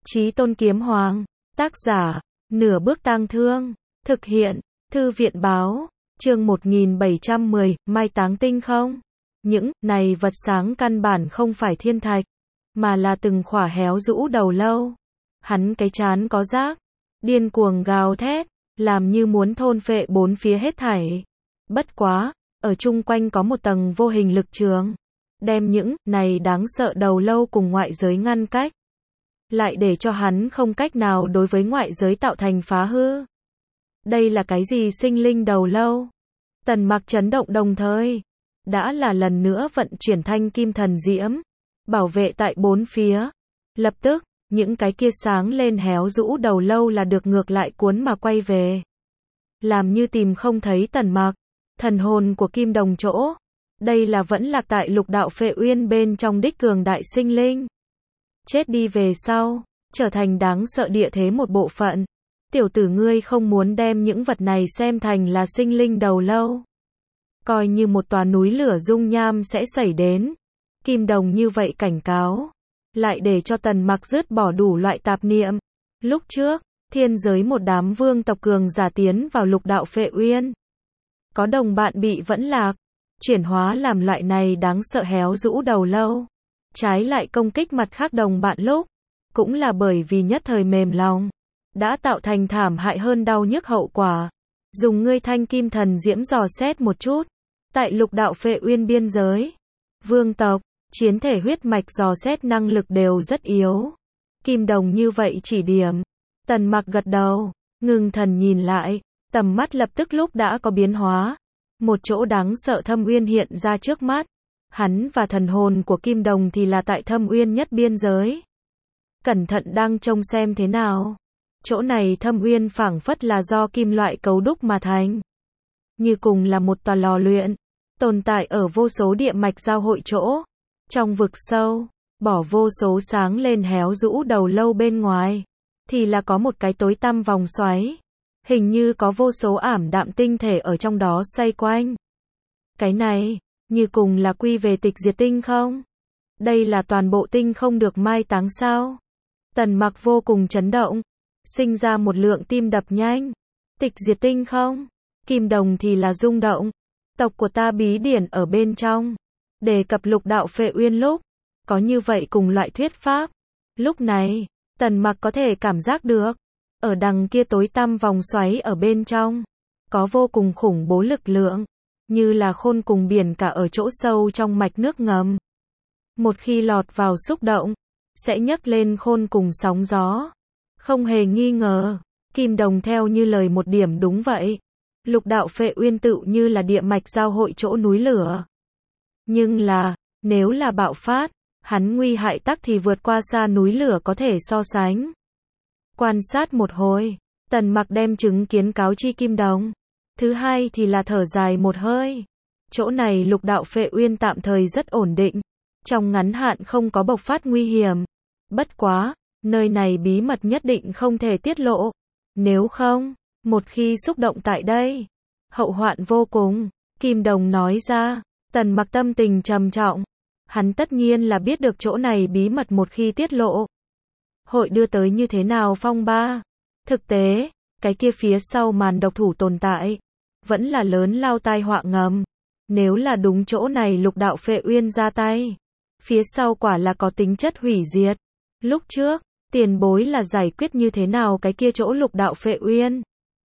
Chí Tôn Kiếm Hoàng, tác giả, Nửa Bước Tang Thương, thực hiện, Thư viện báo, chương 1710, mai táng tinh không? Những này vật sáng căn bản không phải thiên thạch, mà là từng khỏa héo rũ đầu lâu. Hắn cái trán có rác, điên cuồng gào thét, làm như muốn thôn phệ bốn phía hết thảy. Bất quá, ở chung quanh có một tầng vô hình lực trường, đem những này đáng sợ đầu lâu cùng ngoại giới ngăn cách, lại để cho hắn không cách nào đối với ngoại giới tạo thành phá hư. Đây là cái gì sinh linh đầu lâu? Tần Mặc chấn động đồng thời, đã là lần nữa vận chuyển thanh kim thần diễm, bảo vệ tại bốn phía. Lập tức, những cái kia sáng lên héo rũ đầu lâu là được ngược lại cuốn mà quay về. Làm như tìm không thấy Tần Mặc, thần hồn của Kim Đồng chỗ. Đây là vẫn lạc tại lục đạo Phệ Uyên bên trong đích cường đại sinh linh. Chết đi về sau, trở thành đáng sợ địa thế một bộ phận. Tiểu tử ngươi không muốn đem những vật này xem thành là sinh linh đầu lâu. Coi như một tòa núi lửa dung nham sẽ xảy đến. Kim Đồng như vậy cảnh cáo, lại để cho Tần Mặc dứt bỏ đủ loại tạp niệm. Lúc trước, thiên giới một đám vương tộc cường giả tiến vào lục đạo Phệ Uyên. Có đồng bạn bị vẫn lạc, chuyển hóa làm loại này đáng sợ héo rũ đầu lâu. Trái lại công kích mặt khác đồng bạn lúc, cũng là bởi vì nhất thời mềm lòng, đã tạo thành thảm hại hơn đau nhức hậu quả. Dùng ngươi thanh kim thần diễm dò xét một chút, tại lục đạo Phệ Uyên biên giới, vương tộc, chiến thể huyết mạch dò xét năng lực đều rất yếu. Kim Đồng như vậy chỉ điểm. Tần Mặc gật đầu, ngưng thần nhìn lại, tầm mắt lập tức lúc đã có biến hóa. Một chỗ đáng sợ thâm uyên hiện ra trước mắt. Hắn và thần hồn của Kim Đồng thì là tại thâm uyên nhất biên giới. Cẩn thận đang trông xem thế nào. Chỗ này thâm uyên phảng phất là do kim loại cấu đúc mà thành. Như cùng là một tòa lò luyện, tồn tại ở vô số địa mạch giao hội chỗ. Trong vực sâu, bỏ vô số sáng lên héo rũ đầu lâu bên ngoài, thì là có một cái tối tăm vòng xoáy. Hình như có vô số ảm đạm tinh thể ở trong đó xoay quanh. Cái này, như cùng là quy về tịch diệt tinh không? Đây là toàn bộ tinh không được mai táng sao? Tần Mặc vô cùng chấn động, sinh ra một lượng tim đập nhanh. Tịch diệt tinh không? Kim Đồng thì là rung động. Tộc của ta bí điển ở bên trong. Đề cập lục đạo Phệ Uyên lúc, có như vậy cùng loại thuyết pháp. Lúc này, Tần Mặc có thể cảm giác được, ở đằng kia tối tăm vòng xoáy ở bên trong, có vô cùng khủng bố lực lượng, như là khôn cùng biển cả ở chỗ sâu trong mạch nước ngầm. Một khi lọt vào xúc động, sẽ nhấc lên khôn cùng sóng gió. Không hề nghi ngờ, Kim Đồng theo như lời một điểm đúng vậy. Lục đạo Phệ Uyên tựu như là địa mạch giao hội chỗ núi lửa. Nhưng là, nếu là bạo phát, hắn nguy hại tắc thì vượt qua xa núi lửa có thể so sánh. Quan sát một hồi, Tần Mặc đem chứng kiến cáo chi Kim Đồng. Thứ hai thì là thở dài một hơi. Chỗ này lục đạo Phệ Uyên tạm thời rất ổn định. Trong ngắn hạn không có bộc phát nguy hiểm. Bất quá, nơi này bí mật nhất định không thể tiết lộ. Nếu không, một khi xúc động tại đây, hậu hoạn vô cùng. Kim Đồng nói ra. Tần Mặc tâm tình trầm trọng. Hắn tất nhiên là biết được chỗ này bí mật một khi tiết lộ, hội đưa tới như thế nào phong ba. Thực tế, cái kia phía sau màn độc thủ tồn tại, vẫn là lớn lao tai họa ngầm. Nếu là đúng chỗ này lục đạo Phệ Uyên ra tay, phía sau quả là có tính chất hủy diệt. Lúc trước, tiền bối là giải quyết như thế nào cái kia chỗ lục đạo Phệ Uyên?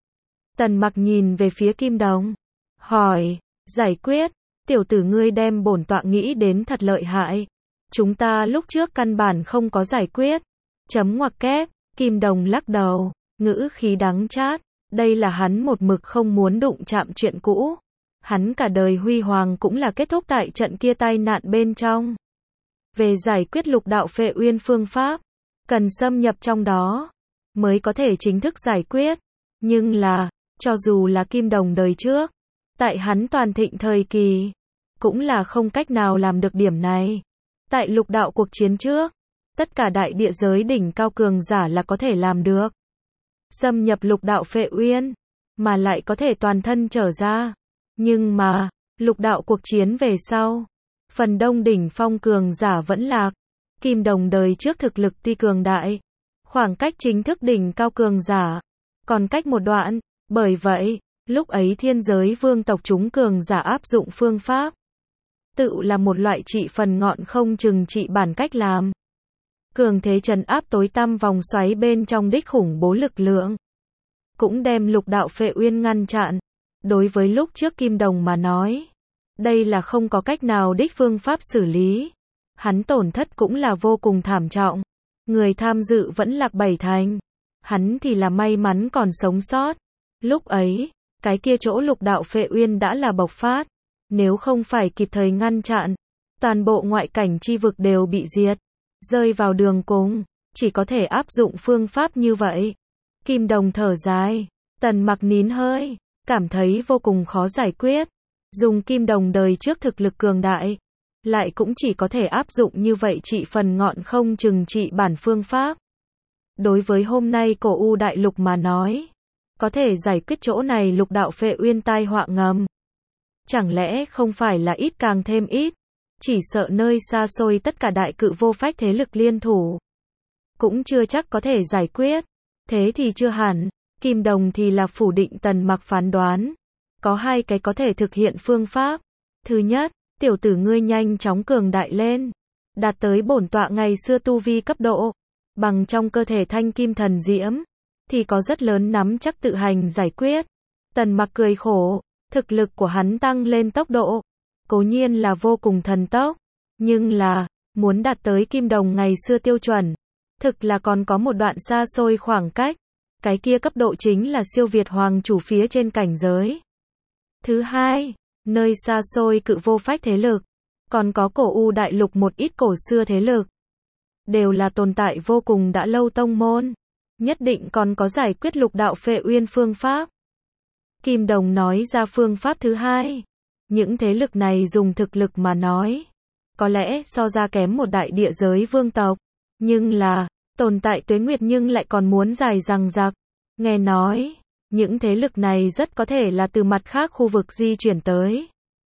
Tần Mặc nhìn về phía Kim Đồng, hỏi, giải quyết? Tiểu tử ngươi đem bổn tọa nghĩ đến thật lợi hại. Chúng ta lúc trước căn bản không có giải quyết. Chấm ngoặc kép, Kim Đồng lắc đầu, ngữ khí đắng chát. Đây là hắn một mực không muốn đụng chạm chuyện cũ. Hắn cả đời huy hoàng cũng là kết thúc tại trận kia tai nạn bên trong. Về giải quyết lục đạo Phệ Uyên phương pháp, cần xâm nhập trong đó, mới có thể chính thức giải quyết. Nhưng là, cho dù là Kim Đồng đời trước, tại hắn toàn thịnh thời kỳ, cũng là không cách nào làm được điểm này. Tại lục đạo cuộc chiến trước, tất cả đại địa giới đỉnh cao cường giả là có thể làm được. Xâm nhập lục đạo Phệ Uyên, mà lại có thể toàn thân trở ra. Nhưng mà, lục đạo cuộc chiến về sau, phần đông đỉnh phong cường giả vẫn lạc. Kim Đồng đời trước thực lực tuy cường đại, Khoảng cách chính thức đỉnh cao cường giả còn cách một đoạn, bởi vậy, lúc ấy thiên giới vương tộc chúng cường giả áp dụng phương pháp tự là một loại trị phần ngọn không chừng trị bản cách làm. Cường thế trấn áp tối tăm vòng xoáy bên trong đích khủng bố lực lượng. Cũng đem lục đạo phệ uyên ngăn chặn. Đối với lúc trước Kim Đồng mà nói, đây là không có cách nào đích phương pháp xử lý. Hắn tổn thất cũng là vô cùng thảm trọng. Người tham dự vẫn lạc 7 thành. Hắn thì là may mắn còn sống sót. Lúc ấy, cái kia chỗ lục đạo phệ uyên đã là bộc phát. Nếu không phải kịp thời ngăn chặn, toàn bộ ngoại cảnh chi vực đều bị diệt. Rơi vào đường cùng, chỉ có thể áp dụng phương pháp như vậy. Kim Đồng thở dài, Tần Mặc nín hơi, cảm thấy vô cùng khó giải quyết. Dùng Kim Đồng đời trước thực lực cường đại, lại cũng chỉ có thể áp dụng như vậy trị phần ngọn không chừng trị bản phương pháp. Đối với hôm nay cổ U đại lục mà nói, có thể giải quyết chỗ này lục đạo phệ uyên tai họa ngầm. Chẳng lẽ không phải là ít càng thêm ít, chỉ sợ nơi xa xôi tất cả đại cự vô phách thế lực liên thủ, cũng chưa chắc có thể giải quyết. Thế thì chưa hẳn, Kim Đồng thì là phủ định Tần Mặc phán đoán. Có hai cái có thể thực hiện phương pháp. Thứ nhất, tiểu tử ngươi nhanh chóng cường đại lên, đạt tới bổn tọa ngày xưa tu vi cấp độ, bằng trong cơ thể thanh kim thần diễm, thì có rất lớn nắm chắc tự hành giải quyết. Tần Mặc cười khổ, thực lực của hắn tăng lên tốc độ, cố nhiên là vô cùng thần tốc, nhưng là, muốn đạt tới Kim Đồng ngày xưa tiêu chuẩn, thực là còn có một đoạn xa xôi khoảng cách. Cái kia cấp độ chính là siêu việt hoàng chủ phía trên cảnh giới. Thứ hai, nơi xa xôi cự vô phách thế lực, còn có cổ U đại lục một ít cổ xưa thế lực, đều là tồn tại vô cùng đã lâu tông môn, nhất định còn có giải quyết lục đạo phệ uyên phương pháp. Kim Đồng nói ra phương pháp thứ hai. Những thế lực này dùng thực lực mà nói, có lẽ so ra kém một đại địa giới vương tộc, nhưng là, tồn tại tuế nguyệt nhưng lại còn muốn dài dằng dặc. Nghe nói, những thế lực này rất có thể là từ mặt khác khu vực di chuyển tới.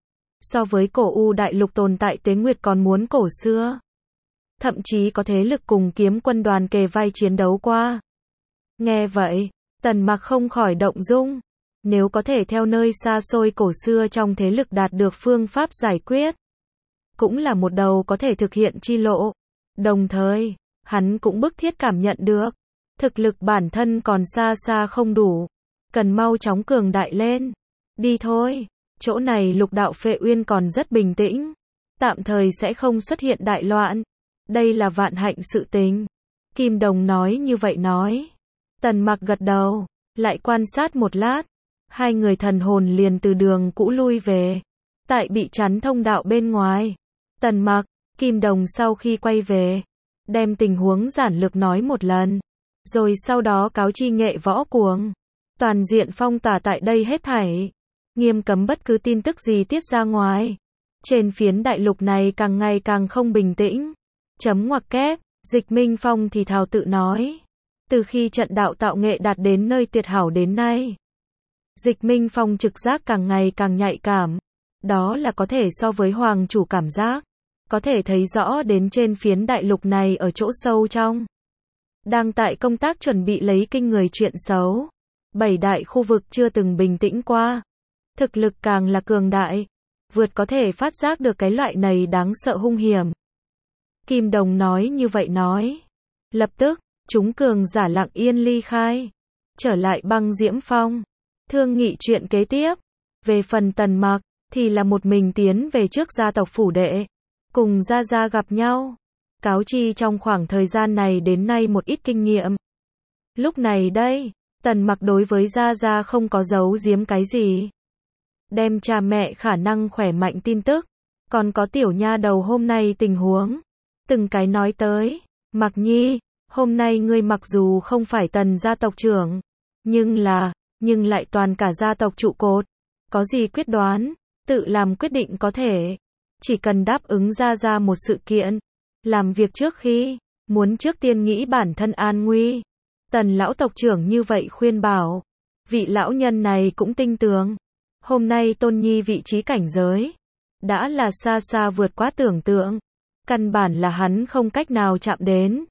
So với cổ U đại lục tồn tại tuế nguyệt còn muốn cổ xưa. Thậm chí có thế lực cùng kiếm quân đoàn kề vai chiến đấu qua. Nghe vậy, Tần Mặc không khỏi động dung. Nếu có thể theo nơi xa xôi cổ xưa trong thế lực đạt được phương pháp giải quyết, cũng là một đầu có thể thực hiện chi lộ. Đồng thời, hắn cũng bức thiết cảm nhận được, thực lực bản thân còn xa xa không đủ, cần mau chóng cường đại lên. Đi thôi, chỗ này lục đạo phệ uyên còn rất bình tĩnh, tạm thời sẽ không xuất hiện đại loạn. Đây là vạn hạnh sự tình. Kim Đồng nói như vậy nói. Tần Mặc gật đầu, lại quan sát một lát. Hai người thần hồn liền từ đường cũ lui về. Tại bị chắn thông đạo bên ngoài. Tần Mặc, Kim Đồng sau khi quay về, đem tình huống giản lược nói một lần. Rồi sau đó cáo chi nghệ võ cuồng. Toàn diện phong tỏa tại đây hết thảy. Nghiêm cấm bất cứ tin tức gì tiết ra ngoài. Trên phiến đại lục này càng ngày càng không bình tĩnh. Chấm ngoặc kép, Dịch Minh Phong thì thào tự nói. Từ khi trận đạo tạo nghệ đạt đến nơi tuyệt hảo đến nay, Dịch Minh Phong trực giác càng ngày càng nhạy cảm. Đó là có thể so với hoàng chủ cảm giác. Có thể thấy rõ đến trên phiến đại lục này ở chỗ sâu trong. Đang tại công tác chuẩn bị lấy kinh người chuyện xấu. 7 đại khu vực chưa từng bình tĩnh qua. Thực lực càng là cường đại. Vượt có thể phát giác được cái loại này đáng sợ hung hiểm. Kim Đồng nói như vậy nói. Lập tức, chúng cường giả lặng yên ly khai. Trở lại Băng Diễm Phong. Thương nghị chuyện kế tiếp. Về phần Tần Mặc, thì là một mình tiến về trước gia tộc phủ đệ. Cùng Gia Gia gặp nhau. Cáo chi trong khoảng thời gian này đến nay một ít kinh nghiệm. Lúc này đây, Tần Mặc đối với Gia Gia không có giấu giếm cái gì. Đem cha mẹ khả năng khỏe mạnh tin tức. Còn có tiểu nha đầu hôm nay tình huống. Từng cái nói tới. Mặc Nhi, hôm nay ngươi mặc dù không phải Tần gia tộc trưởng, nhưng lại toàn cả gia tộc trụ cột. Có gì quyết đoán, tự làm quyết định có thể. Chỉ cần đáp ứng Gia Gia một sự kiện. Làm việc trước khi, muốn trước tiên nghĩ bản thân an nguy. Tần lão tộc trưởng như vậy khuyên bảo. Vị lão nhân này cũng tinh tường. Hôm nay Tôn Nhi vị trí cảnh giới, đã là xa xa vượt quá tưởng tượng. Căn bản là hắn không cách nào chạm đến.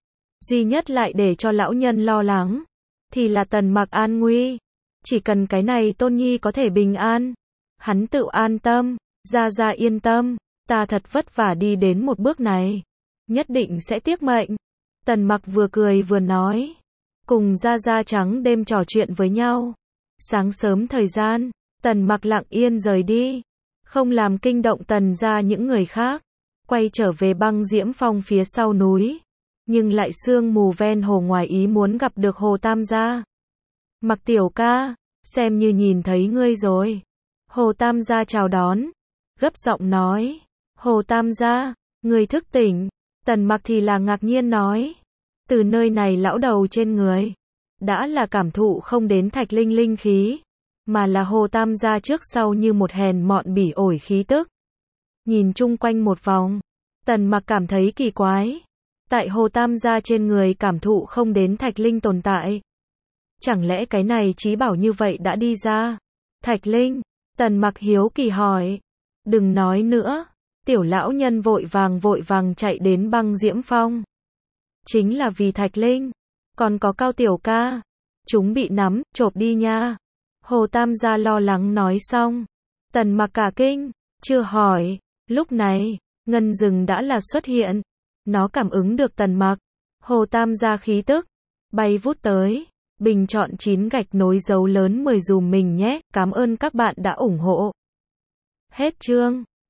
Duy nhất lại để cho lão nhân lo lắng, thì là Tần Mặc an nguy. Chỉ cần cái này Tôn Nhi có thể bình an, hắn tự an tâm, gia yên tâm, ta thật vất vả đi đến một bước này, nhất định sẽ tiếc mệnh. Tần Mặc vừa cười vừa nói, cùng gia trắng đêm trò chuyện với nhau. Sáng sớm thời gian, Tần Mặc lặng yên rời đi, không làm kinh động Tần gia những người khác, quay trở về Băng Diễm Phong phía sau núi, nhưng lại sương mù ven hồ ngoài ý muốn gặp được Hồ Tam gia. Mặc tiểu ca, xem như nhìn thấy ngươi rồi. Hồ Tam gia chào đón, gấp giọng nói, Hồ Tam gia, người thức tỉnh. Tần Mặc thì là ngạc nhiên nói, từ nơi này lão đầu trên người, đã là cảm thụ không đến thạch linh linh khí, mà là Hồ Tam gia trước sau như một hèn mọn bỉ ổi khí tức. Nhìn chung quanh một vòng, Tần Mặc cảm thấy kỳ quái, tại Hồ Tam gia trên người cảm thụ không đến thạch linh tồn tại. Chẳng lẽ cái này trí bảo như vậy đã đi ra? Thạch linh, Tần Mặc hiếu kỳ hỏi. Đừng nói nữa, tiểu lão nhân vội vàng chạy đến Băng Diễm Phong. Chính là vì thạch linh, còn có Cao tiểu ca, chúng bị nắm, chộp đi nha. Hồ Tam gia lo lắng nói xong. Tần Mặc cả kinh, chưa hỏi. Lúc này, ngân rừng đã là xuất hiện. Nó cảm ứng được Tần Mặc. Hồ Tam gia khí tức, bay vút tới. Bình chọn 9 gạch nối dấu lớn 10 dùm mình nhé. Cảm ơn các bạn đã ủng hộ. Hết chương.